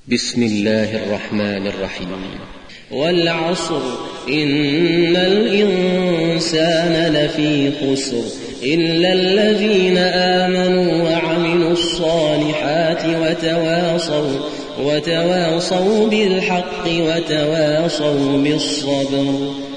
بسم الله الرحمن الرحيم. والعصر إن الإنسان لفي خسر إلا الذين آمنوا وعملوا الصالحات وتواصوا بالحق وتواصوا بالصبر.